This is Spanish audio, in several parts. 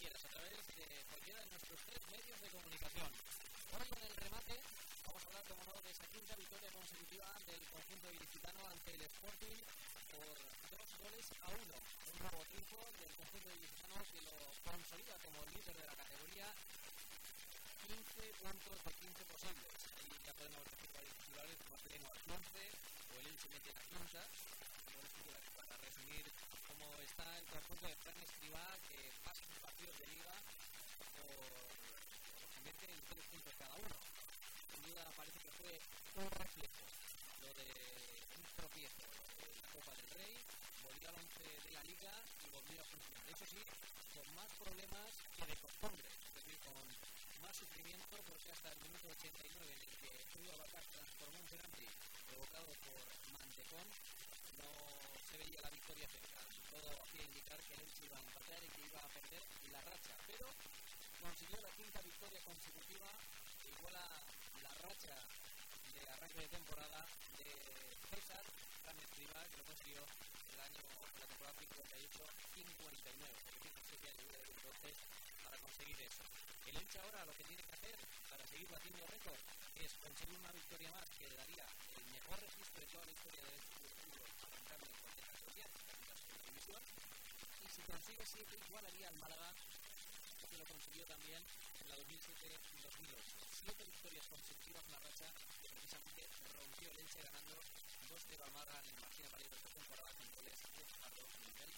quieras, a través de cualquiera de nuestros 3 medios de comunicación. Hoy en el remate vamos a hablar, como no, de esa quinta victoria consecutiva del conjunto ilicitano ante el Sporting por 2-1. Un nuevo triunfo del conjunto ilicitano que lo consolida como el líder de la categoría. 15 puntos de 15 posibles. Ahí ya podemos decir varios titulares como Pleno al 11 o el Elche mete la quinta. Buenos titulares para resumir cómo está el conjunto de Fran Escribá, que pasa sus partidos de liga o se mete en 3 puntos cada uno. Sin duda parece que fue un reflejo lo de un tropiezo de la Copa del Rey, volvió al 11 de la liga y volvió a funcionar. Eso sí, con más problemas que de costumbre, es decir, con más sufrimiento, porque hasta el minuto 89 en el que Julio Abacas transformó un penalti provocado por Mantecón, no se veía la victoria cerca. Todo hacía indicar que el Elche iba a empatar y que iba a perder la racha, pero consiguió la quinta victoria consecutiva, igual a la racha de arranque de temporada de César Fran Escribá, que lo consiguió la temporada 58-59, porque tiene 7 años de entonces para conseguir eso. El Elche ahora lo que tiene que hacer para seguir batiendo récord es conseguir una victoria más que le daría el mejor registro de toda la historia de este fútbol arrancando en cualquier categoría, en la segunda división, y si consigue 7 igualaría al Málaga, que lo consiguió también en la 2007-2008. 7 victorias consecutivas, una racha que precisamente rompió el Elche ganando 2-0 al Málaga en el Martín Valero de esta temporada con goles de Fajardo y Miguel.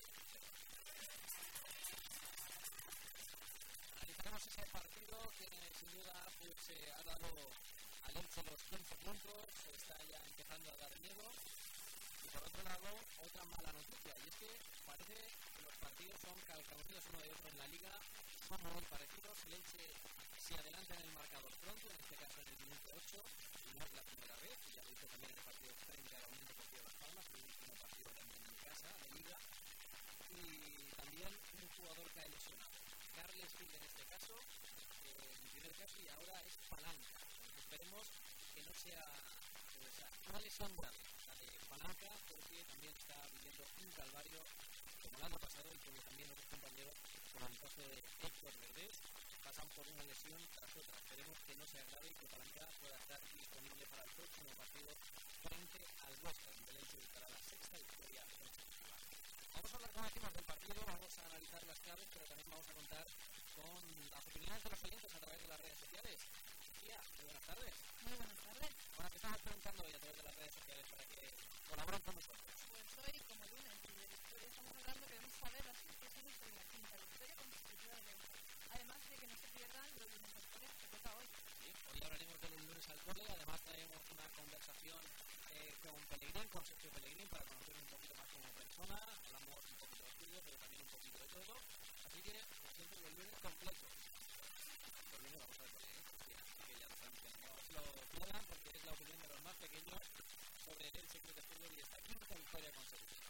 Analizaremos ese partido que sin duda pues, ha dado al Elche los 15 puntos, está ya empezando a dar miedo. Y por otro lado, otra mala noticia, y es que parece que los partidos son calcados uno de otro en la liga, son muy parecidos. El Elche se adelanta en el marcador pronto, en este caso en el minuto 8, y no es la primera vez, ya lo hizo también en el partido frente a la Unión Deportiva Las Palmas, el último partido también en casa, de liga, y también un jugador cae lesionado. Carles Gil en este caso, en primer caso, y ahora es Palanca. Esperemos que no sea una lesión grave, la de Palanca, porque también está viviendo un calvario como el año pasado y como también otros compañeros, como en el caso de Héctor Verdés, pasan por una lesión tras otra. Esperemos que no sea grave y que Palanca pueda estar disponible para el próximo partido frente al Huesca, donde el Elche buscará la sexta victoria consecutiva. Vamos a hablar, como decimos, del partido, vamos a analizar las claves, pero también vamos a contar con las opiniones de los oyentes a través de las redes sociales. Sofía, muy buenas tardes. Muy buenas tardes. Bueno, ¿qué estamos preguntando hoy a través de las redes sociales para que colaboren con nosotros? Pues hoy, como lunes y de victoria, estamos hablando, queremos saber las impresiones de la quinta victoria consecutiva del Elche. Además de que no se pierdan los lunes al cole, que toca hoy. Sí, hoy hablaremos de los lunes al cole, además traemos una conversación con Pellegrín, con Sergio Pellegrín, para conocer un poquito más como persona, hablamos un poquito de estudio, pero también un poquito de todo, así que, por ejemplo, los lunes completos. Los lunes vamos a ver Sofía, así que ya lo saben, no os lo pierdan porque es la opinión de los más pequeños sobre el secreto de fútbol y esta quinta victoria consecutiva.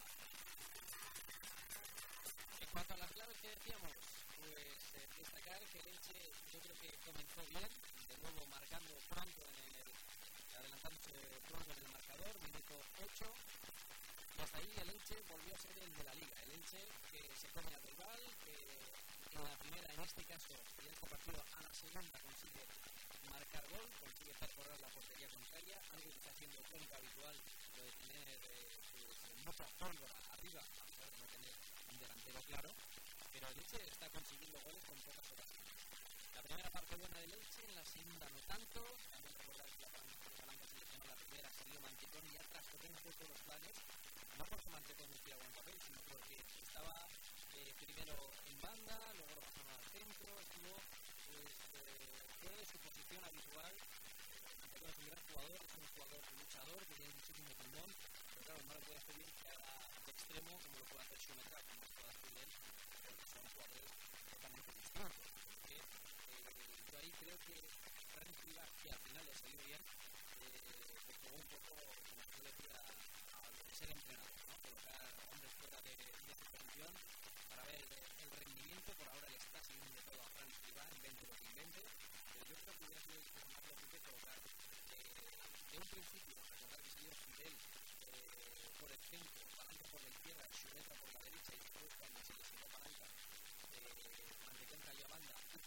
En cuanto a las claves que decíamos, pues destacar que el Elche yo creo que comenzó bien, de nuevo marcando pronto adelantándose pronto en el marcador, minuto 8, y hasta ahí el Elche volvió a ser el de la liga, el Elche que se come al rival, que en la primera, en este caso, y en este partido a la segunda consigue marcar gol, consigue perforar la portería contraria, algo que está haciendo tónica habitual, lo de tener mucha pólvora arriba, a pesar de no tener un delantero claro, pero el Elche está consiguiendo goles con pocas ocasiones. La primera parte buena del Elche, en la segunda no tanto, también recordar que la Palanca se lesionó la primera, salió Mantecón y ya trastocó un poco los planes, no porque Mantecón no hiciera buen papel, sino porque estaba primero en banda, luego lo pasaron al centro, estuvo fuera de su posición habitual. Mantecón es un gran jugador, es un jugador luchador, que tiene muchísimo pulmón, pero claro, no le puedes pedir que haga de extremo como lo puede hacer Schumacher, como lo puede hacer él, porque son jugadores totalmente distintos. Porque yo ahí creo que Fran Escribá, que al final le salió bien, pues jugó un poco, como se decía, a ser entrenador, ¿no? Colocar hombres fuera de supervisión para ver el rendimiento. Por ahora le está siguiendo todo a Fran Escribá, invente lo que invente, pero yo creo que hubiera sido más lógico colocar de un principio, recordar que salió Fidel por el centro, Palanca por la izquierda, Schumacher por la derecha y después cuando se lesionó Palanca,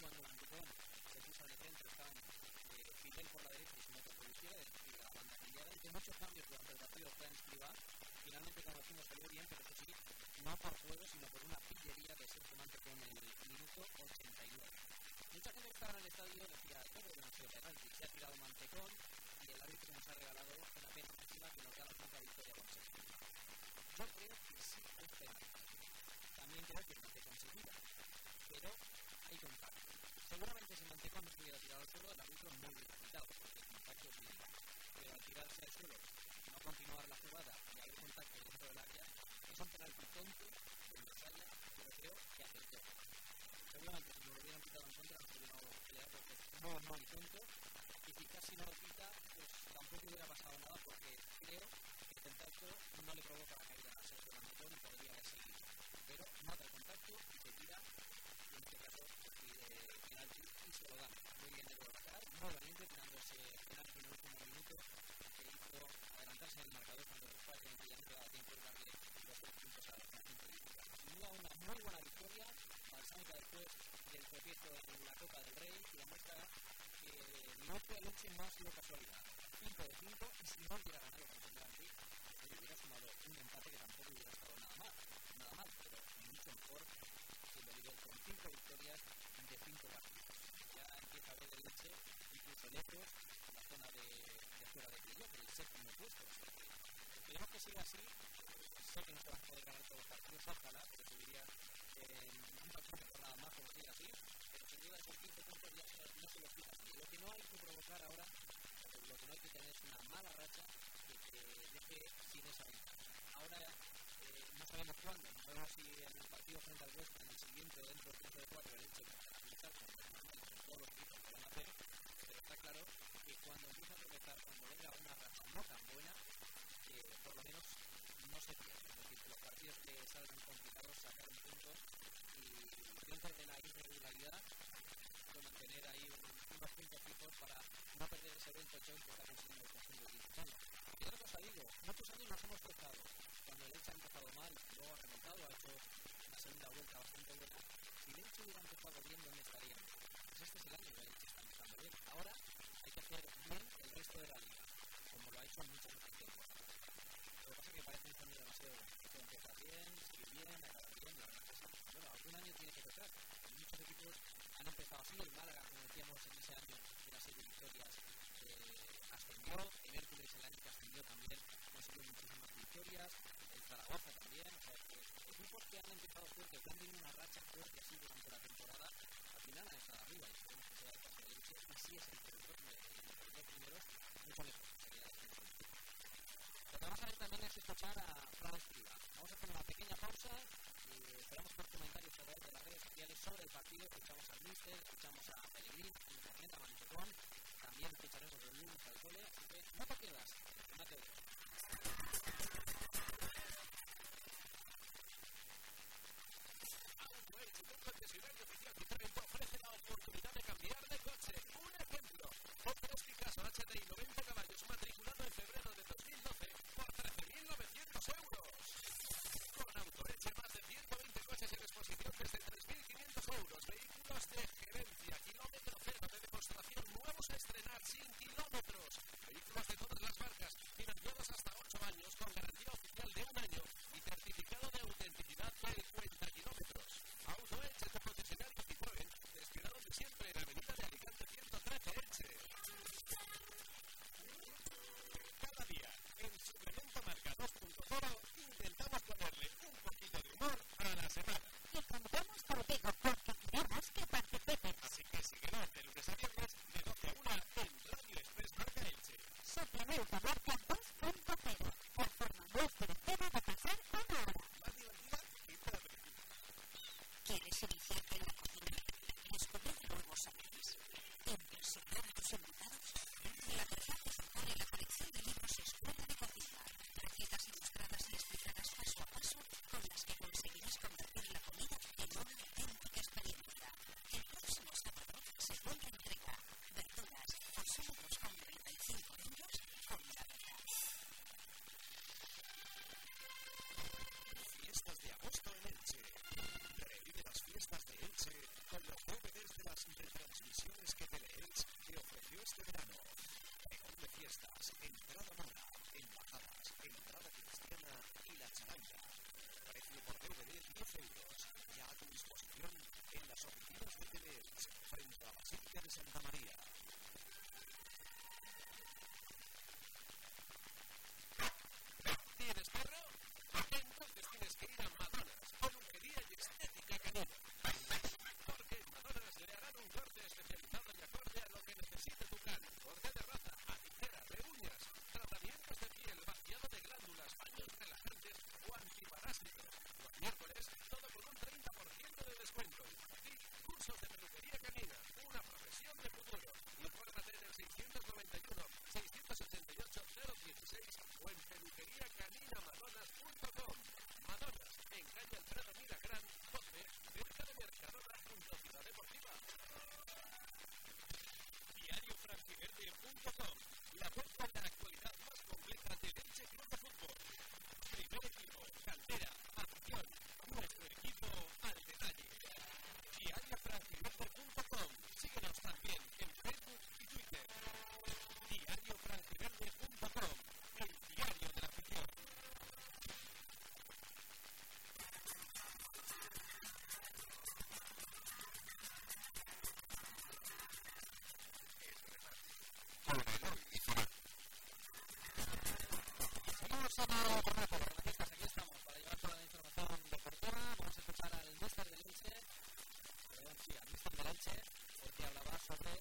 cuando Mantecón se puso de frente, estaban Fidel por la derecha y Sumeto por la izquierda, y la banda cambiada. Hizo muchos cambios durante el partido Fran Escribá. Finalmente, como decimos, salió bien, pero eso sí, no por juego, sino por una pillería de Sergio Mantecón en el minuto 89. Mucha gente que estaba en el estadio decía, yo creo que no ha sido penalti, se ha tirado Mantecón y el árbitro nos ha regalado una pena máxima que nos da la cuarta victoria con Sergio. Yo creo que sí es penalti. También creo que Mantecón se tira, pero hay contacto. Seguramente si Mantecón no se hubiera tirado al suelo, el árbitro no hubiera quitado, porque el contacto es mínimo. Pero al tirarse al suelo, no continuar la jugada y haber contacto dentro del área, es un penalti tonto, donde haya, pero creo que acertó. Seguramente si me lo hubieran quitado en contra, no hubiera pelear porque no hay tonto, y si casi no lo quita, pues tampoco hubiera pasado nada, porque creo que el contacto no le provoca la caída a Sergio Mantecón y podría haber seguido. Pero mata el contacto y se tira, y en este caso pide penalti y se lo dan. Muy bien de Borracar, muy valiente, tirando ese penalti en el último minuto que hizo adelantarse en el marcador cuando el España ya no quedaba tiempo de darle los 3 puntos a la Nación Política. Sin duda una muy buena victoria, balsámica después del tropiezo en la Copa del Rey, que demuestra que no fue anoche más sino casualidad. 5 de 5, y si no hubiera ganado con el Madrid, hubiera sumado un empate que tampoco hubiera estado nada mal, pero mucho mejor que lo digo con 5 victorias de 5 partidos. Ya empieza a ver el Elche, incluso lejos, en la zona de fuera de playoff, el séptimo puesto. Esperemos que siga así. Sé que no se van a poder ganar todos los partidos, ojalá, pero subiría un partido de jornada más como sigue así, pero si llega a esos 15 puntos ya no se los quita así. Lo que no hay que provocar ahora, lo que no hay que tener es una mala racha que te deje sin esa ventaja. Ahora no sabemos cuándo, no sabemos si en el partido frente al Huesca, en el siguiente o dentro del 3 de 4 el Elche va a utilizar como normal con todos los equipos que van a hacer, pero está claro que cuando empieza a tropezar, cuando venga una racha no tan buena, por lo menos no se pierde. Es decir, los partidos que salgan complicados sacar un punto y dentro de la irregularidad mantener ahí unos puntos fijos para no perder ese buen colchón que está consiguiendo el conjunto de Guipuzcoa. Y otra cosa digo, muchos años nos hemos tocado. Cuando el Elche ha empezado mal, luego ha remontado, ha hecho una segunda vuelta bastante buena. Si el Elche hubiera empezado bien, ¿dónde estaríamos? Pues este es el año que el Elche está empezando bien. Ahora hay que hacer bien el resto de la liga, como lo ha hecho en muchas otras temporadas. Lo que pasa es que parece un cambio demasiado bueno. Empezar bien, seguir bien, acabar bien, la verdad que sí. Bueno, algún año tiene que tocar. Muchos equipos han empezado así. El Málaga, como decíamos en ese año de las 7 victorias, ascendió. El Hércules, el año que ascendió, también consiguió muchísimas victorias. El Zaragoza también. O sea, que equipos que han empezado fuerte, que han tenido una racha fuerte así durante la temporada, al final han estado arriba. Y esperemos que sea el caso de Elche. Y si es el territorio de los dos primeros, mucho mejor. Lo que vamos a ver también es escuchar a Fran Escribá. Vamos a hacer una pequeña pausa y esperamos por comentarios a través de las redes sociales sobre el partido. Escuchamos al míster, escuchamos a Pellegrini, a Mantecón, también escucharemos el lunes al Cole, así que no te pierdas, no te pierdas. Concesionario oficial Citroën ofrece la oportunidad de cambiar de coche. Un ejemplo, Opel Picasso HDI 90 caballos matriculado en febrero de 2012 por 13.900 euros. Con AutoEche más de 120 coches en exposición desde 3.500 euros. Vehículos de gerencia, kilómetro cero de demostración, nuevos a estrenar sin kilómetros. Vehículos de todas las marcas, financiados hasta 8 años con garantía oficial de 1 año y certificado de autenticidad del cuenta kilómetros. AutoEche, tu concesionario Citroën, destinado de siempre en Avenida de Alicante 113, Elche. Cada día, en Suplemento Marca 2.0, intentamos ponerle un poquito de humor a la semana. Y contamos contigo porque queremos que participes. Así que síguenos de lunes a viernes, de 12 a 1, en Radio Express las retransmisiones que Teleelch te ofreció este verano. Pregón de fiestas, entrada mona, embajadas, entrada cristiana y la charanga. Precio por DVD 10 euros. Ya a tu disposición en las oficinas de Teleelch, frente a la Basílica de Santa María. ¿Tienes perro? Entonces tienes que ir a Madonnas, peluquería y estética canina. Porque en Madonnas le harán un corte especializado y acorde a lo que necesite tu can. Corte de raza, a tijera, de uñas, tratamientos de piel, vaciado de glándulas, baños relajantes o antiparásitos. Los miércoles, todo con un 30% de descuento. Y cursos de peluquería canina, una profesión de futuro. Infórmate en el 691 688 016 o en peluqueriacaninamadonnas.com. Madonnas, en calle Alfredo Milagran, 12, cerca de Mercadona, junto a Ciudad Deportiva. DiarioFranquiverde.com, la web con la actualidad más completa del Elche Club de Fútbol. Primer equipo, cantera, afición, nuestro equipo al detalle. DiarioFranquiverde.com, síguenos también en Facebook y Twitter. DiarioFranquiverde.com, el diario de la afición. Seguimos en el formato de noticias, aquí estamos para llevar toda la información deportiva. Vamos a escuchar al míster del Elche, al míster del Elche, porque hablaba sobre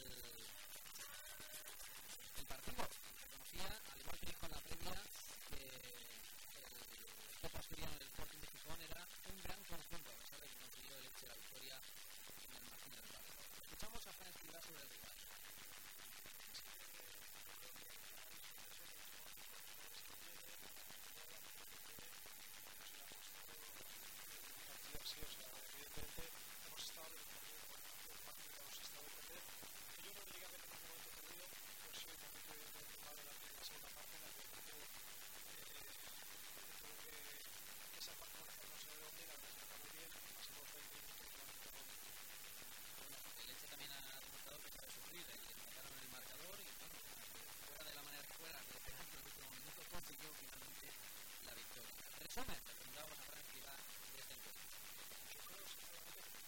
el partido. Reconocía, al igual que dijo en la previa, que el equipo asturiano del Sporting de Gijón era un gran conjunto, a pesar de que consiguió el Elche la victoria en el Martínez del Barrio. Escuchamos a Fran Escribá sobre el rival. Sí, o sea, evidentemente hemos estado en el partido hemos estado en perder. Y yo no diría que en un momento perdido, pues sí, un momento evidentemente malo en la segunda parte, en la que el equipo tuvo que esa parte no se ve dónde y la verdad es que acabó bien, pasamos 20 minutos realmente rotos. Bueno, el Elche también ha demostrado que sabe sufrir, y le mataron el marcador y bueno, fuera de la manera que fuera, que el último minuto consiguió finalmente la victoria. Resumen, le preguntábamos a Fran Escribá de este encuentro. Yo creo sinceramente que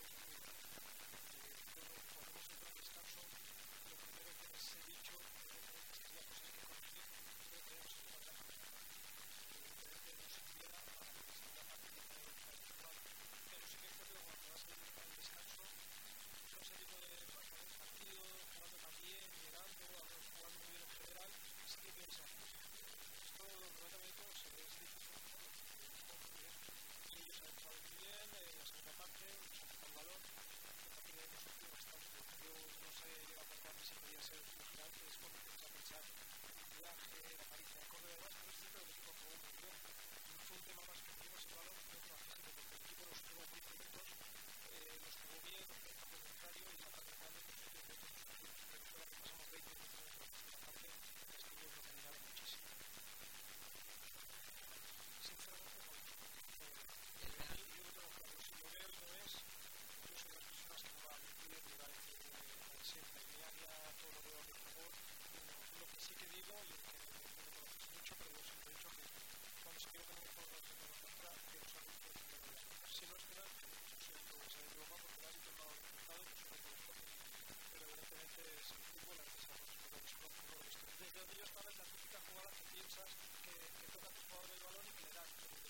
cuando hemos entrado al descanso, lo primero que les he dicho es que había cosas que corregir, creo que hemos hecho una gran cosa. Evidentemente no se pudiera a la segunda parte de poder estar titular, pero sí que creo que cuando vas a ir al descanso, son ese tipo de partido, jugando tan bien, llegando, jugando muy bien en general, sí que pierdes la cosa. Esto de los 90 minutos es difícil hacerlo, muy bien. Y ellos han entrado muy bien, en la segunda parte, nos han tocado el balón, a partir de ahí hemos sufrido bastante. Yo no sé, llega a plantearme si podía ser un final, que es cuando empieza a pensar viaje, la paliza de córner y demás, pero es cierto que el equipo jugó muy bien. Fue un tema más que tuvimos el balón, fue un trabajísimo, porque el equipo los tuvo 10 minutos, los jugó bien, el campo contrario y la parte final de los 7 minutos nos sufrimos. Pero es verdad que pasamos 20 minutos en la segunda parte, en las que ellos nos dominaron muchísimo. Sinceramente no. Yo lo tengo claro, si lo veo y no es, yo soy de las personas que no va a mentir ni va a decir siempre en mi área todo lo veo a mi favor. Lo que sí que digo, y que me conoces mucho, pero yo siempre he dicho que cuando se quiere tener mejor relación con la contra, quiero saber que defender las cosas. Si no es penal, yo siento que se equivoca porque el árbitro no ha resultado y no se lo puede. Pero evidentemente es el fútbol, a veces los jugadores conocen lo visto. Desde donde yo estaba es la típica jugada que piensas que toca a tu jugador el balón y que le da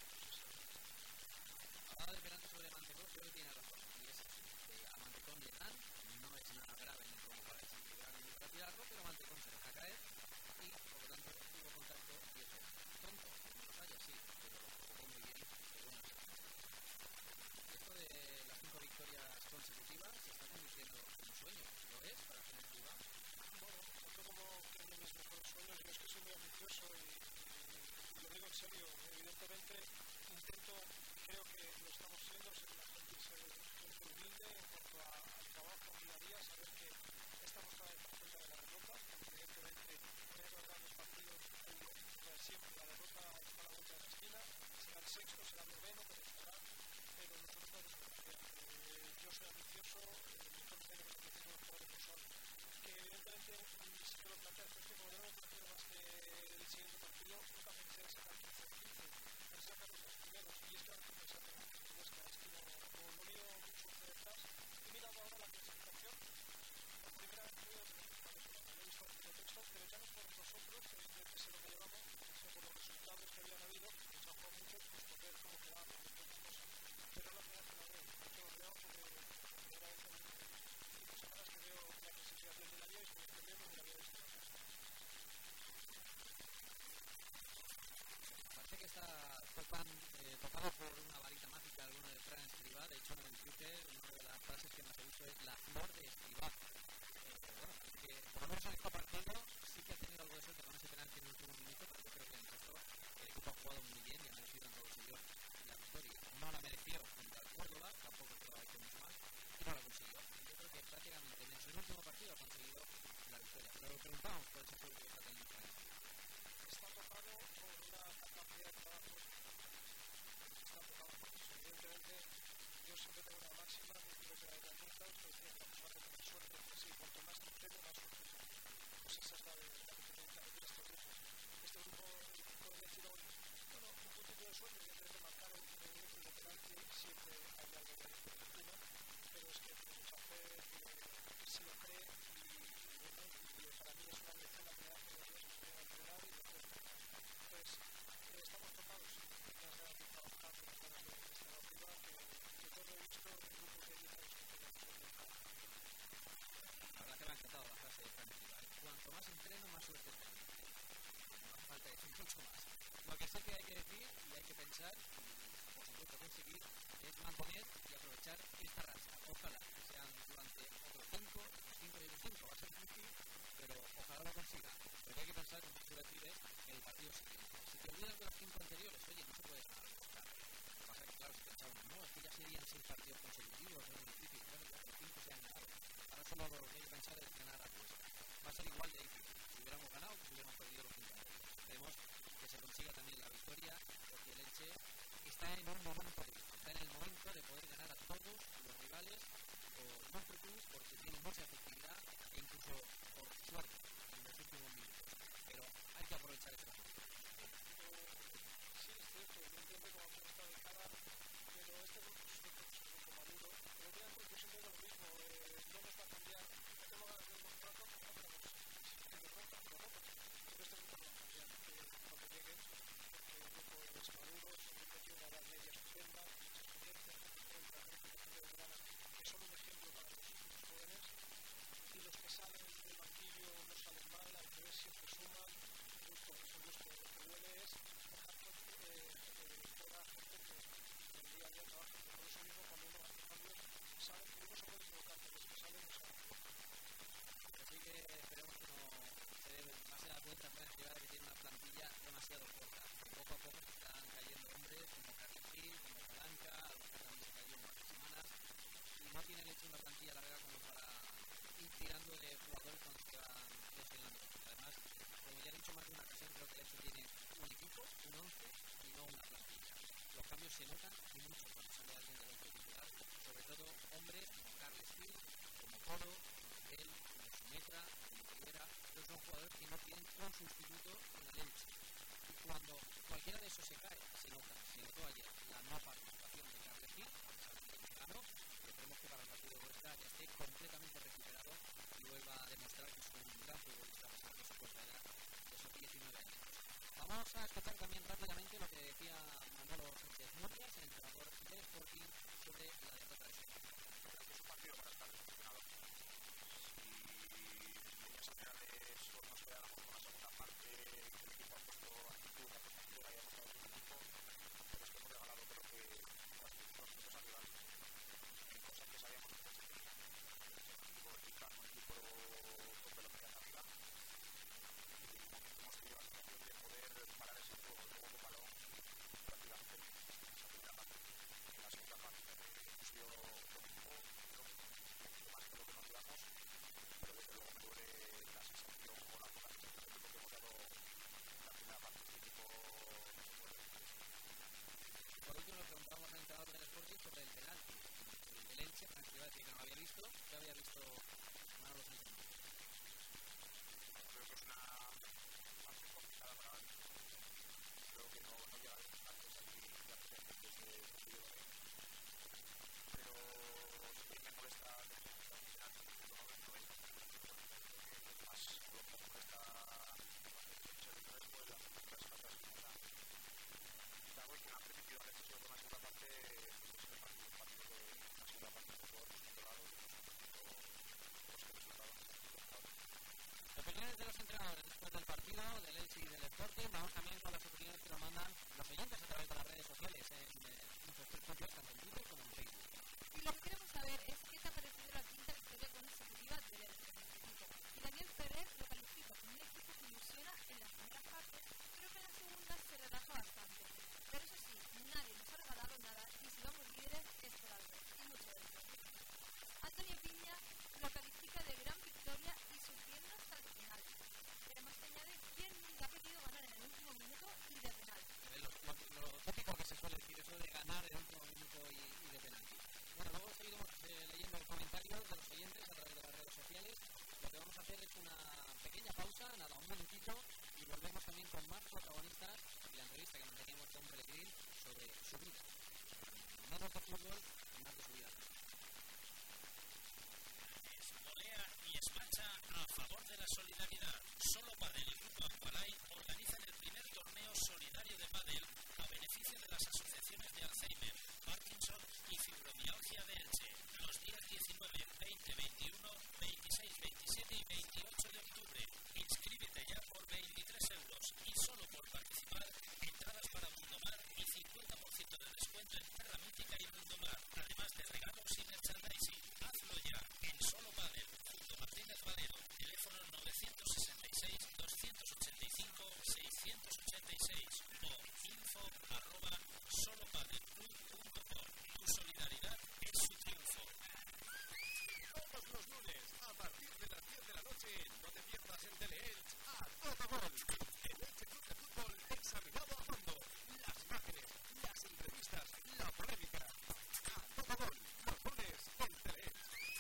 Hablaba del penalti sobre Mantecón, creo que tiene razón. Y es que a Mantecón le dan, no es nada grave ni como para desequilibrar ni para tirarlo, pero Mantecón se deja caer y por lo tanto tuvo contacto y es tonto, no lo falla, sí, pero lo jugó muy bien, pero bueno, esto de las 5 victorias consecutivas se está convirtiendo en un sueño, ¿lo es para Fran Escribá? Bueno, tanto como que es de mis mejores sueños, yo es que soy muy ambicioso y lo digo en serio, evidentemente intento, creo que lo estamos siendo, ser una gente humilde en cuanto al trabajo día a día, saber que estamos cada vez más cerca de la derrota, porque evidentemente en los grandes partidos siempre la derrota está a la vuelta de la esquina, será el sexto, será el noveno, pero nosotros no nos conocemos. Yo soy ambicioso, mi evidentemente sí que lo planteas, pero es que como yo no me planteo más que el siguiente partido, nunca pensé en sacar 15 de 15, pensé sacar los tres primeros, y es que ahora estoy pensando en el Huesca, es que no miro mucho por detrás. He mirado ahora la clasificación, por primera vez he mirado he visto el contexto, pero ya no por nosotros, evidentemente sé lo que llevamos, sino por los resultados que habían habido, que nos han jugado mucho, pues por ver cómo quedábamos y otras cosas. Pero es la primera vez que lo veo, porque lo veo porque por primera vez en 5 semanas que veo la clasificación de la Liga y como que veo como la había visto antes. Parece que está Copan tocado por una varita mágica, alguno de Fran Escribá. De hecho, en Twitter, una de las frases que más he visto es la flor de Escribá. Bueno, que por lo menos en este partido sí que ha tenido algo de suerte con ese penalti en el último minuto, pero yo creo que en el resto el equipo ha jugado muy bien y ha merecido en todos ellos la victoria. No la mereció contra el Córdoba, tampoco lo ha hecho mucho más, y no la consiguió. Yo creo que prácticamente en su último partido ha conseguido la victoria. Pero lo preguntamos por ese juego que está teniendo Fran. Está tocado por una capacidad de trabajo, está tocado por eso. Evidentemente, yo siempre tengo una máxima que quiero que haya nunca, que decía que vamos a tener suerte, pues sí, cuanto más tengo, más suerte tengo. Pues esa es la que te gusta decir estos grupos. Este grupo puede decir, bueno, un puntito de suerte, evidentemente marcar el de penalti siempre hay algo de fortuna, pero es que tiene mucha fe, que sí lo cree y bueno, y para mí es una lección la primera vez que los dos se pueden entrenar y después entrenar. Entonces, estamos tocados, unas ganas de trabajar, unas ganas de estar arriba, que todo lo he visto en un grupo de 10 años que tengo que trabajar. La verdad que me ha encantado la frase de Fran Escribá. Cuanto más entreno, más suerte tengo. No hace falta decir mucho más. Lo que sé que hay que decir y hay que pensar, y por supuesto conseguir, es mantener y aprovechar esta racha. Ojalá que sean durante otros 5 de 5, va a ser difícil, pero ojalá lo consiga. Lo que hay que pensar, como tú decir, es el partido siguiente. Si te olvidas de los 5 anteriores, oye, no se puede ganar los caras. Lo que pasa es que, claro, si pensamos, no, es que ya serían 6 partidos consecutivos, es muy difícil. Bueno, ya los 5 se han ganado. Ahora solo lo que hay que pensar es ganar a Huesca. Va a ser igual de difícil si hubiéramos ganado que si hubiéramos perdido los 5 anteriores. Esperemos que se consiga también la victoria, porque el Elche está en un momento, está en el momento de poder ganar a todos los rivales por no fortunas, porque tiene mucha efectividad e incluso por suerte en los últimos minutos. Pero hay que aprovechar esta momento. Sí, es cierto, evidentemente como hemos estado de cara, pero este grupo es un grupo maduro. Pero obviamente yo siempre digo lo mismo, no nos va a cambiar, no tengo ganas de demostrar con nosotros, si derrota, pero este grupo no va a cambiar cuando llegue, porque el grupo es maduro, es un grupo que tiene una edad media estupenda, mucha experiencia, de ganas, que son un ejemplo para los jóvenes, y los que salen del banquillo no salen mal, al revés siempre suman, es un gusto, lo que duele es dejar que fuera gente que el día a día trabaja, por eso mismo cuando uno hace cambios sabe que uno se puede equivocar, pero los que salen no saben. Así que esperemos que no se dé demasiada cuenta Fran Escribá de que tiene una plantilla demasiado corta. Poco a poco están cayendo hombres como Carles Gil, como Palanca, a los que también se cayó en unas semanas, y no tienen hecho una plantilla larga como para ir tirando de jugadores cuando se van lesionando. Además, como ya he dicho más de una ocasión, creo que el hecho tiene un equipo, un 11 y no una plantilla. Los cambios se notan y mucho cuando sale alguien del 11 titular, sobre todo hombres como Carles Gil, como Coro, como Miguel, como Sumetra, como Rivera. Estos son jugadores que no tienen un sustituto en el Elche. Y cuando cualquiera de esos se cae, se nota. Se notó ayer la no participación de Carles Gil, mexicano, y esperemos que para el partido de vuelta ya esté completamente recuperado y vuelva a demostrar que es un gran futbolista a pesar de su corta edad, de esos 19 años. Vamos a escuchar también rápidamente lo que decía Manolo Sánchez Murrias, el entrenador del Sporting, sobre la derrota de Sevilla. Es un partido para estar decepcionado. Si en esas finales solo nos quedáramos con la segunda parte, que el equipo ha puesto actitud, ha puesto actitud, haya mostrado su equipo, pero es que hemos regalado creo que casi 2 minutos al rival en cosas que sabíamos que se tenía. Es un equipo vertical, un equipo con velocidad arriba, y en un momento hemos tenido la sensación de poder parar ese juego, el juego con balón, prácticamente en esa primera parte. En la segunda parte hemos sido lo mismo, más que lo que nos llevamos, pero desde luego me duele la sensación o la poca sensación de lo que hemos dado en la primera parte. El equipo no se puede dejar. Por último, le preguntamos al entrenador del Sporting sobre el penalti del Elche. Fran Escribá decía que no lo había visto. ¿Qué había visto Manolo Sánchez? no llega a demostrarse aquí la presencia desde el suyo de pero sí me molesta más lo que me molesta mucho de no es pues las faltas que nos dan claro que han permitido al hecho de una segunda parte pues el partido de una segunda parte un poco descontrolado y pues que nos ha dado opiniones de los entrenadores después del partido, del Elche y del Sporting. Vamos también con las opiniones que nos mandan los oyentes a través de las redes sociales en nuestros propios, tanto en Twitter como en Facebook. Y lo que queremos saber es qué te ha parecido la quinta victoria consecutiva del Elche en este equipo. Y Daniel Pérez lo califica como un equipo que ilusiona en las primeras partes, pero que en la segunda se relaja bastante. Pero eso sí, nadie nos ha regalado nada y si vamos líderes es por algo, y mucho de eso. Antonio Piña lo califica de gran victoria y sufriendo hasta el final. Pero además te añade quién nunca ha querido ganar en el último minuto y de penal. Lo típico que se suele decir, eso de ganar en el último minuto y de penalti. Bueno, luego seguiremos leyendo los comentarios de los oyentes a través de las redes sociales. Lo que vamos a hacer es una pequeña pausa, nada, un minutito, y volvemos también con más protagonistas y la entrevista que manteníamos con Pellegrín sobre su vida. Menos de fútbol y más de su vida. Volea y Esmacha a favor de la solidaridad. Solo Padel y Grupo Aqualay organizan el primer torneo solidario de pádel a beneficio de las asociaciones de Alzheimer, Parkinson y fibromialgia de Elche. Los días 19, 20, 21, 26, 27 y 28 de octubre. Inscríbete ya por 23 euros y solo por participar, entradas para Mundomar y 50% de descuento en Terra Mítica y Mundomar, además de regalos y merchandising. Hazlo ya en Solo Padel, junto a Martínez Valero, teléfono 966-285-686 o info@solopadelclub.com. Tu solidaridad es su triunfo. Todos los lunes, a partir de las 10 de la noche, no te pierdas en Teleelch a todo gol. El Elche Club de Fútbol examinado a fondo. Las imágenes, las entrevistas, la polémica. A todo gol, los lunes en Teleelch.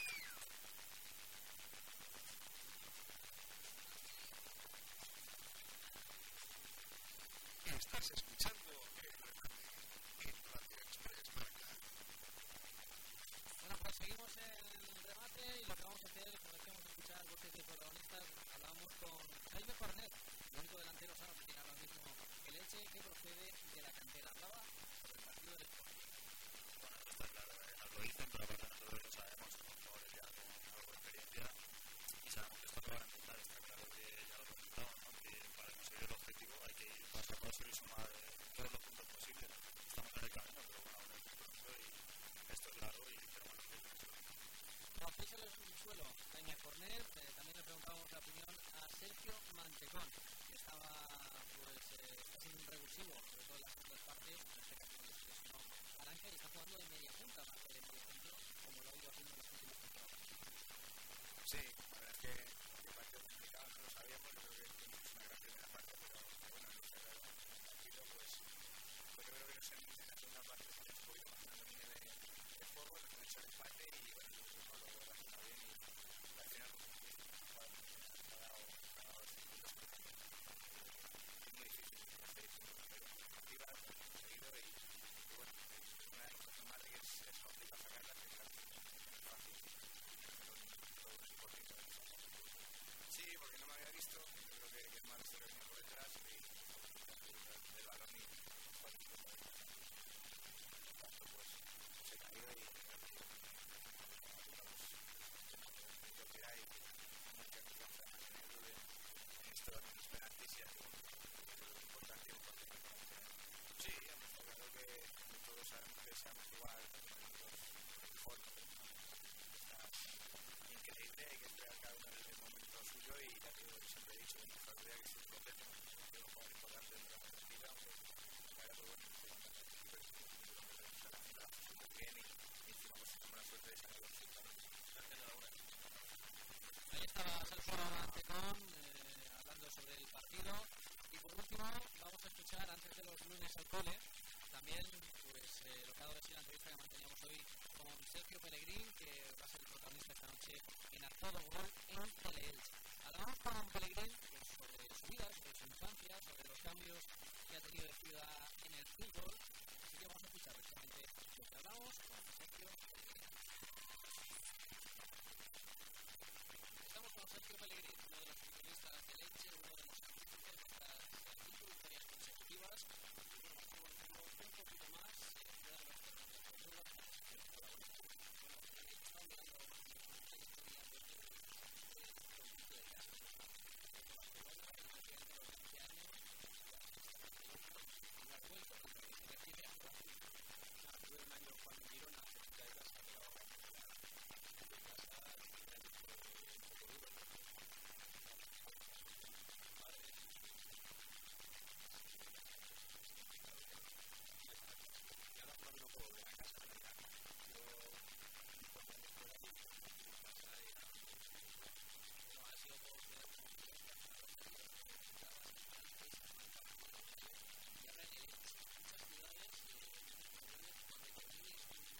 Estás escuchando el remate en Radio Express Marca. Bueno, pues seguimos en el remate y lo que vamos a hacer es, como decíamos, escuchar voces de protagonistas. Hablábamos con Jaime Cornet, el único delantero sano que tiene ahora mismo el Elche, que procede de la cantera. Hablaba sobre el partido del Sporting. Bueno, no está claro, nos lo dicen, pero aparte nosotros lo sabemos, somos jugadores ya con algo de experiencia y sabemos que esto lo van a intentar. Está claro que ya lo comentaba, ¿no? Que para conseguir el objetivo hay que ir paso a paso y sumar todos los puntos posibles. Estamos en el camino, pero bueno, aún es muy pronto y esto es largo y queremos los pies en el suelo. ¿Conocéis el suelo? Jaime Cornet, también le preguntábamos la opinión a Sergio Mantecón, que estaba pues casi un revulsivo, sobre todo en las segundas partes, en este caso no lesionó Palanca y está jugando de media punta más que de medio centro, como lo ha ido haciendo en las últimas temporadas. Sí, la verdad es que el partido complicado no lo sabíamos, yo creo que tuvimos una gran primera parte, pero bueno, en lo que era tranquilo, pues yo creo que en la segunda parte se les podido bajar la línea de fuego, se han hecho el empate y bueno, no lo reacciona bien y al final ha dado es muy difícil hacer pero arriba, lo hemos conseguido y bueno, una de las cosas más que es complicado sacarlas, que claro, es fácil. Sí, porque no me había visto, yo creo que es más que venía por detrás y el balón y cualquier cosa de tanto pues se cayó y lo que hay mucha confianza en esto de los penaltis y algo importante y un partido sí, hemos hablado que todos sabemos que seamos igual mejor increíble, hay que esperar cada uno en el momento suyo y ya que siempre he dicho que nos faltaría que sea completo, que un jugador importante dentro de la partida, pues ahora pues bueno, muy bien y encima pues tenemos la suerte de sacar los resultados. Ahí estaba Sergio Mantecón hablando sobre el partido y por último vamos a escuchar antes de los lunes al cole también pues lo que ha dado de sí la entrevista que manteníamos hoy con Sergio Pellegrín, que va a ser el protagonista esta noche en A Todo Gol en Teleelch. Hablamos con Pellegrín pues, sobre su vida, sobre su infancia, sobre los cambios que ha tenido de ciudad Continuamos con Sergio Pellegrini. Estamos con Sergio Pellegrini, uno de los futbolistas de Elche, uno de los artífices de estas 5 victorias consecutivas. Y bueno, vamos a conocerlo un poquito más fuera de los terrenos de juego. Bueno, estamos mirando la historia de este conjunto de casa. De Barcelona, en el que entre los 20 años, y ha vuelto a decir que tuve un año cuando en Girona, cerca de casa, pero de casa, un poco duro. Padres. Y ahora por no puedo volver a casa, la verdad. Yo, cuando me fuera allí, mi casa era... No, ha sido todo ciudades como y ahora en Elche, muchas ciudades, donde convives con un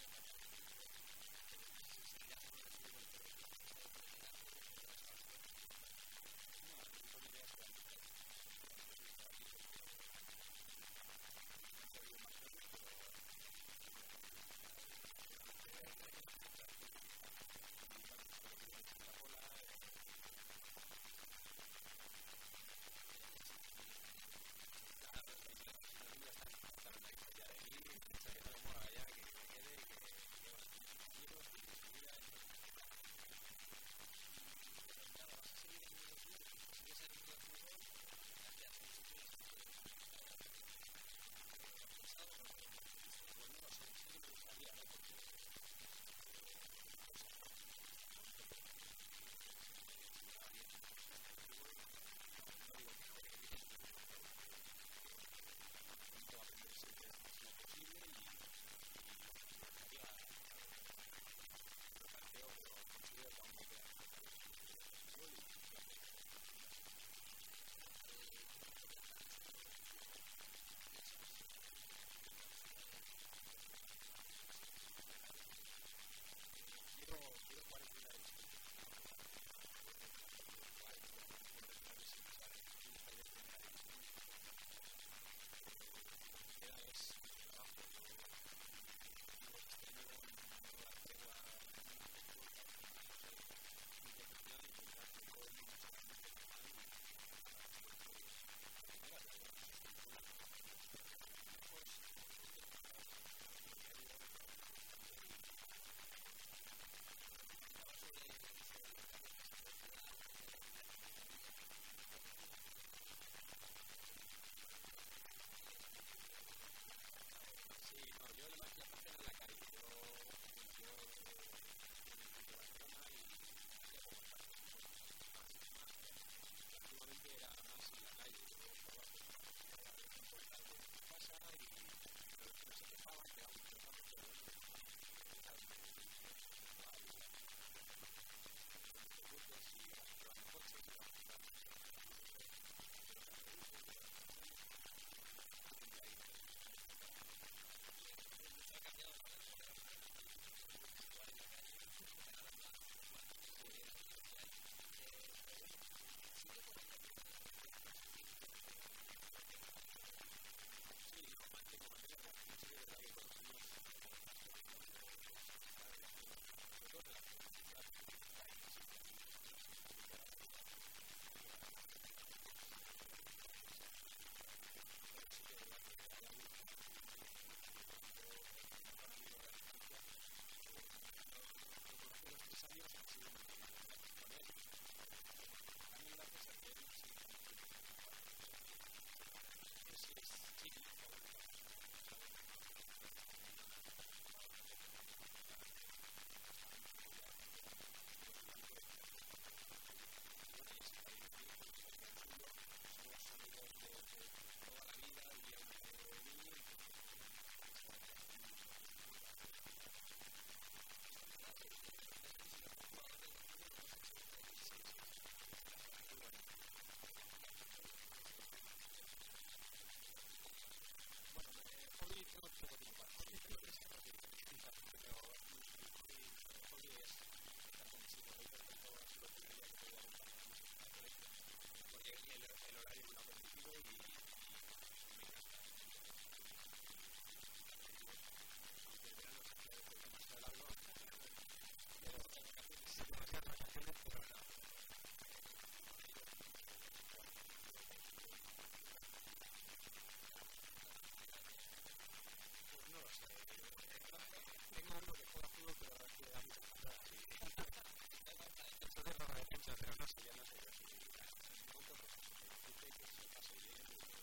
más allá de las agresividades. En ese momento, pues eso, que disfrute, que se lo pase bien y que,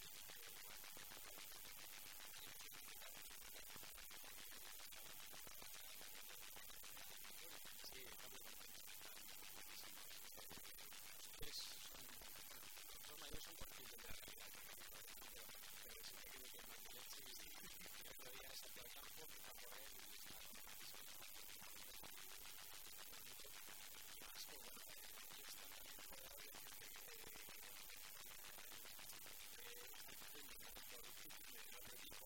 sí, el cambio de los mayores son conscientes de la realidad, pero sí que tiene que ir más de leche y el otro día saltó al campo, empezó a correr y está y más que bueno, ellos están también rodeados de gente que está haciendo un poco difícil del otro equipo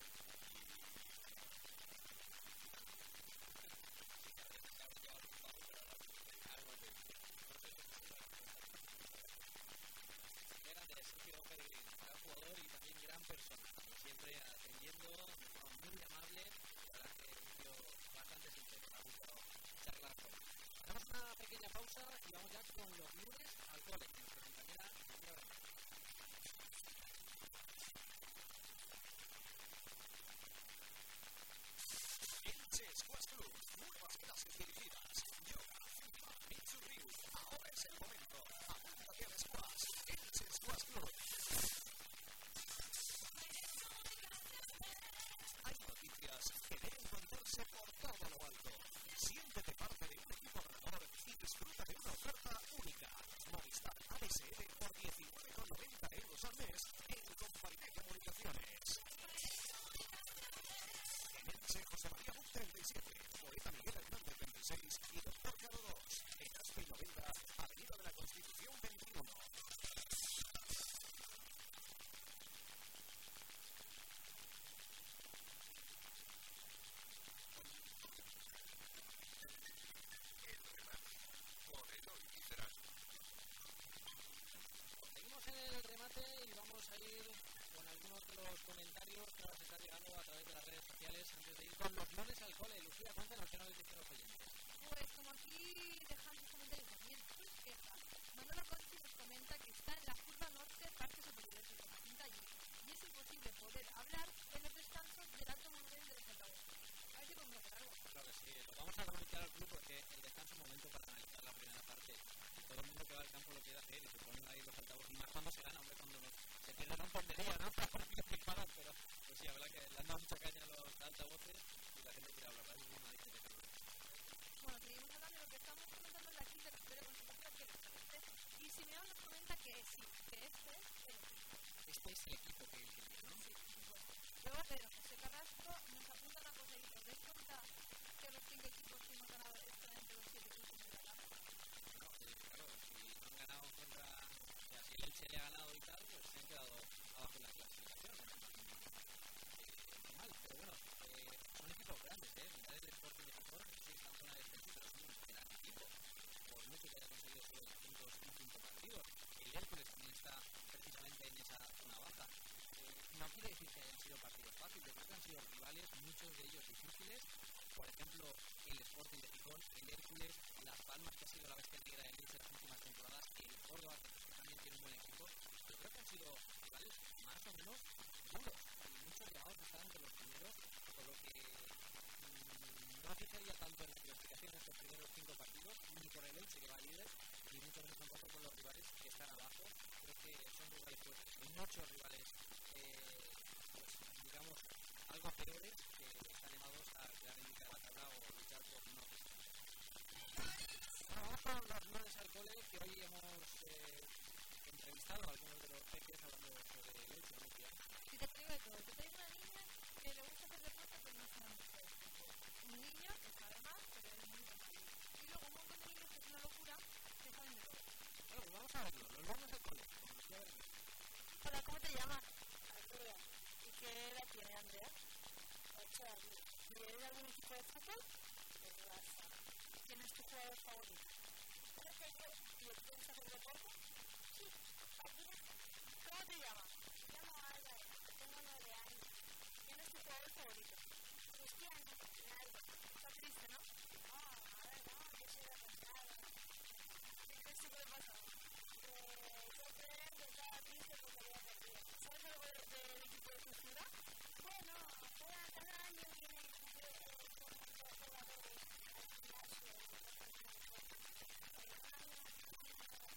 Sergio Peregrín, gran jugador y también gran persona, siempre atendiendo de forma muy amable, la verdad que un tío bastante sincero, me ha gustado charlar con él. Hacemos una pequeña pausa y vamos ya con los libres al cole, con nuestra compañera María Bernal. Elche Squash Club, nuevas clases dirigidas, yoga, zumba, Mitsu Ryu, ahora es el momento, apúntate al squash, Elche Squash Club. Hay noticias que deben contarse por todo lo alto. Siéntete parte de un equipo ganador y disfruta de una oferta única. Movistar ADSL por 19,90 € al mes en Compartir Comunicaciones. En Elche, José María Buch 37, Poeta Miguel Hernández 26 y Doctor Caro 2. En Aspe y Novelda, Avenida de la Constitución 21. Seguimos en el remate y vamos a ir con algunos de los comentarios que nos están llegando a través de las redes sociales antes de ir con los lunes al cole. Lucía, cuéntanos qué nos dicen los oyentes. Pues como aquí dejan sus comentarios también sus quejas, Manolo Conchi nos comenta que está en la curva norte, parte superior de la cinta allí, y es imposible poder hablar en los descansos del alto volumen de los altavoces. A ver si podemos hacer algo. Claro que sí, lo vamos a comunicar al club porque el descanso es un momento para analizar la primera parte. Todo el mundo que va al campo lo quiere hacer y se ponen ahí los altavoces, y más cuando se gana, hombre, cuando se pierde la tontería, ¿no? Que paran, pero pues sí, la verdad que le han dado mucha caña a los altavoces y la gente quiere hablar, ¿vale? Bueno, seguimos hablando de lo que estamos comentando en la quinta categoría consecutiva, que es este, y Simeón nos comenta que sí, que este es el equipo. Este es el equipo que quería, ¿no? Sí, bueno. Luego Pedro José Carrasco nos apunta una cosa y ¿os dais cuenta que los 5 equipos que hemos ganado están entre los 7 equipos de la tabla? No, claro, si no han ganado contra, o sea, si el Elche le ha ganado y tal, pues se han quedado abajo en la clasificación. Normal, pero bueno, son equipos grandes, mirad el Sporting de Gijón, sí, está en zona de descenso, pero son un gran equipo, por mucho que haya conseguido solo 5 partidos. El Hércules también está precisamente en esa zona baja. No quiere decir que hayan sido partidos fáciles, creo que han sido rivales, muchos de ellos difíciles. Por ejemplo, el Sporting de Gijón, el Hércules, Las Palmas, que ha sido la bestia negra del Elche en las últimas temporadas, el Córdoba, que también tiene un buen equipo. Yo creo que han sido rivales más o menos duros y muchos llamados están entre los primeros, por lo que no fijaría tanto en la clasificación de estos primeros 5 partidos, ni por el Elche que va líder, ni mucho menos tampoco por los rivales que están abajo. Creo que son rivales fuertes. Hay muchos rivales, pues digamos, algo peores que están llamados a quedar en mitad de la tabla o luchar por no. Bueno, vamos con los lunes al cole, que hoy hemos entrevistado a algunos de los peques hablando sobre el Elche, ¿no? Si te escribo de todo, yo tengo una niña que le gusta hacer deporte, pero no sabe mucho. Un niño que sabe más, pero es muy bueno. Y luego un montón de niños que es una locura, que saben de todo. Bueno, pues vamos a verlo, los lunes al cole. Hola, ¿cómo te llamas? Andrea. ¿Y qué edad tiene Andrea? 8 años. ¿Y eres algún equipo de fútbol? Del Barça. ¿Quién es tu jugador favorito? ¿Y tú quieres hacer deporte? Sí. ¿Cómo te llamas? Me llamo Álvaro. Tengo 9 años. ¿Quién es tu jugador favorito? Cristiano Ronaldo. Está triste, ¿no? No, ahora no, yo soy de Ronaldo. ¿Qué crees que puede pasar? Yo creo que estaba triste porque había perdido. ¿Sabes algo del equipo de tu ciudad? Bueno, cada año viene jugadores al gimnasio.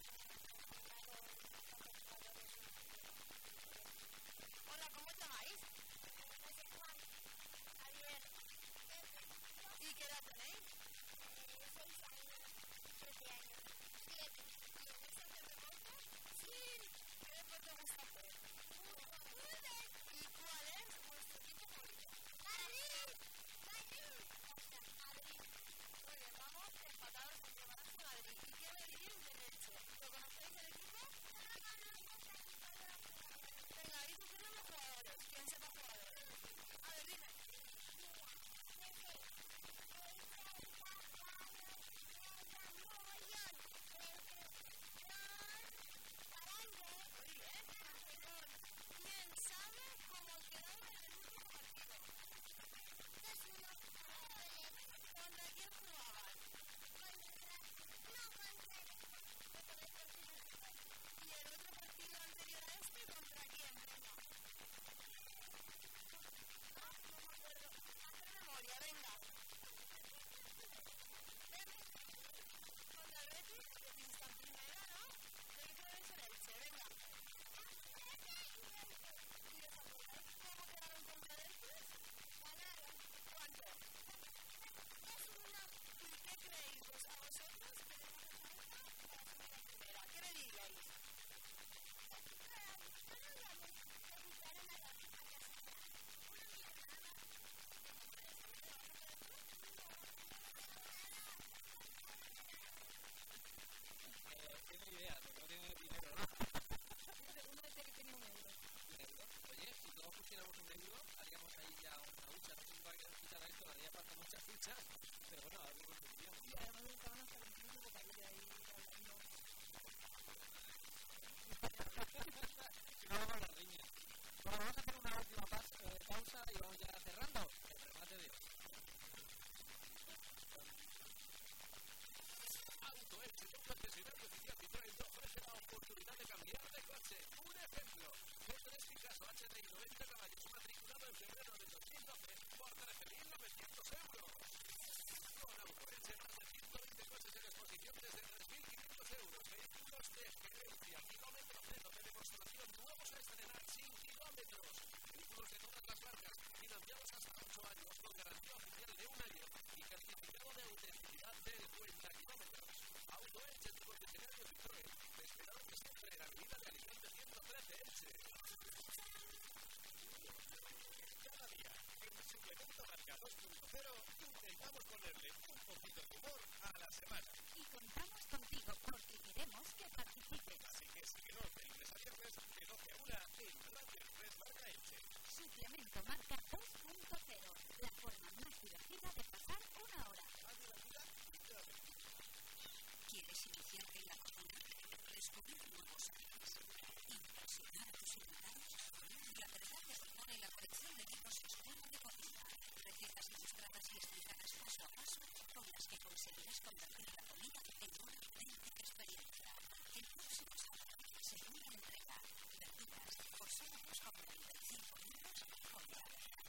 2.0 intentamos ponerle un poquito de humor a la semana. Y contamos contigo porque queremos que participes. Así que síguenos de lunes a viernes de 12 a 1 en Radio Express Marca Elche. Suplemento Marca 2.0, la forma más divertida de pasar una hora. Más divertida y claramente. ¿Quieres iniciarte en la cocina? Descubrir nuevos sabores. Impresionar a tus invitados. La verdad te propone la colección de libros Escuela de Cocina. Recetas ilustradas y explicadas paso a paso con las que conseguirás convertir la comida en una auténtica experiencia. El próximo sábado, segunda entrega. Verduras por solo 2,95 euros con gracias.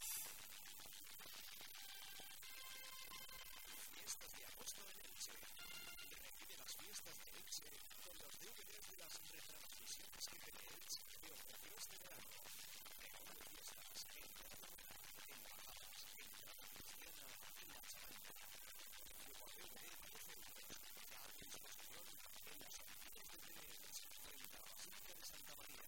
Fiestas de agosto en Elche. Revive las fiestas de Elche con los DVDs de las retransmisiones que Elche te ofreció este verano. Regalo de fiestas, entrada laboral, embajadas, entrada cristiana y la charanga. Luego a DVD 10 euros. Ya a tu disposición en las oficinas de Elche, frente a la Basílica de Santa María.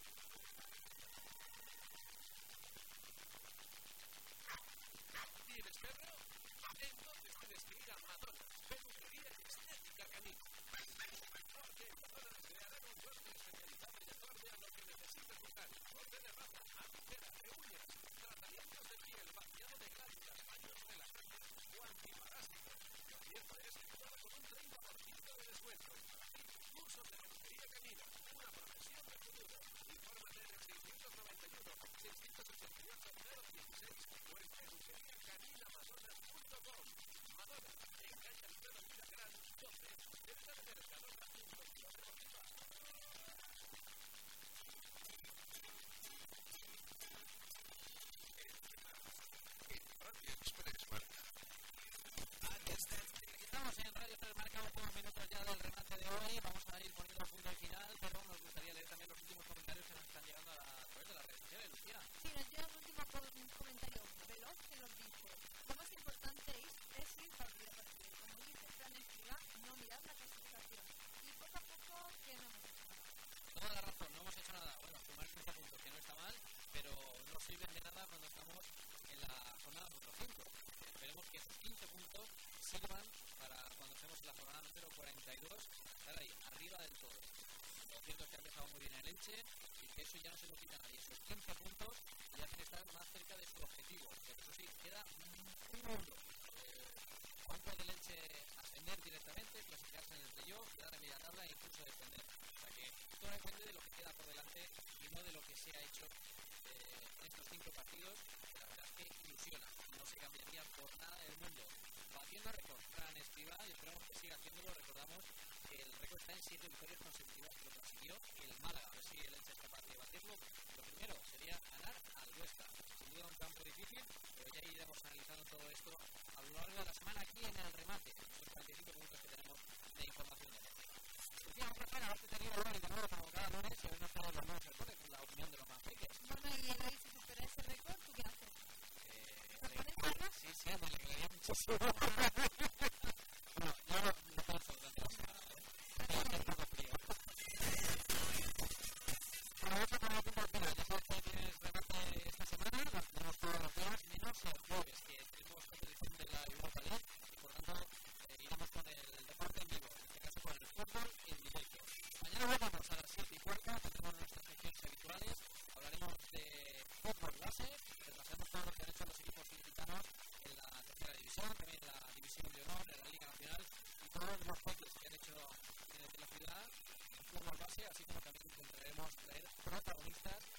¿Tienes perro? Entonces tienes que ir a Madonna, peluquería y estética canina. Porque en Madonna se harán un corte especializado y acorde a lo que necesite tu can. Corte de raza, agujeras de uñas, tratamientos de piel, vaciado de glándulas, baños relajantes o antiparásicos. Lo cierto es que ahora con un 30% de descuento. Cursos de peluquería canina, una profesión de futuro. Infórmate en el 691 688 016 o en peluqueriacaninamadonna.com. Madonna, en calle Alfredo Villagrán 12, cerca de Mercadona Ciudad Deportiva. En Radio Express Marca. Estamos en Radio Express Marca, últimos minutos ya del remate de hoy. Vamos a ir poniendo punto al final, pero nos gustaría leer también los últimos comentarios que nos están llegando a través de las redes sociales. Lucía. Sí, nos llega un último comentario veloz que nos dice: lo más importante es ir partido a partido. Como dice Fran Escrivá, no mirar la clasificación. Y poco a poco que no hemos hecho nada. Toda la razón, no hemos hecho nada. Bueno, sumar 15 puntos, que no está mal, pero no sirven de nada cuando estamos en la jornada número 5. Esperemos que esos 15 puntos sirvan para cuando estemos en la jornada número 42, estar ahí, arriba del todo. Lo cierto es que ha empezado muy bien el Elche y que eso ya no se lo quita a nadie. Esos 15 puntos ya hacen estar más cerca de su objetivo. Pero eso sí, queda un mundo. ¿Cuánto del Elche ascender directamente, clasificarse en el playoff, quedar en media tabla e incluso defender? O sea que todo depende de lo que queda por delante y no de lo que se ha hecho en estos 5 partidos. La verdad es que ilusiona. No se cambiaría por nada del mundo. Batiendo récord, Fran Escrivá, y esperamos que siga haciéndolo. Recordamos que el récord está en 7 victorias consecutivas que lo consiguió el Málaga. A ver si el Elche es capaz de batirlo. Lo primero sería ganar al Huesca. Sin duda un campo difícil, pero ya iremos analizando todo esto a lo largo de la semana aquí en el remate. Estos 45 minutos que tenemos de información de Elche. Lucía, un placer haberte tenido hoy de nuevo como cada lunes y habernos dado los nuevos errores con la opinión de los más pequeños. Bueno, y el rey, si supera ese récord, ¿tú qué haces? Sí, me alegraría muchísimo. Bueno, yo no pienso durante la semana, hace un poco frío. Bueno, vamos a poner el tiempo al final. Ya sabes que tienes remate esta semana, lo tenemos todos los días, menos el jueves, que tenemos competición de la Europa League y por tanto iremos con el deporte en vivo, en este caso con el fútbol en directo. Mañana volvemos a las 7:15, tendremos nuestras secciones habituales, hablaremos de fútbol base, repasaremos todo lo que han hecho los equipos ilicitanos en la tercera división, también en la división de honor, en la Liga Nacional y todos los peques que han hecho desde la ciudad en fútbol base, así como también intentaremos traer protagonistas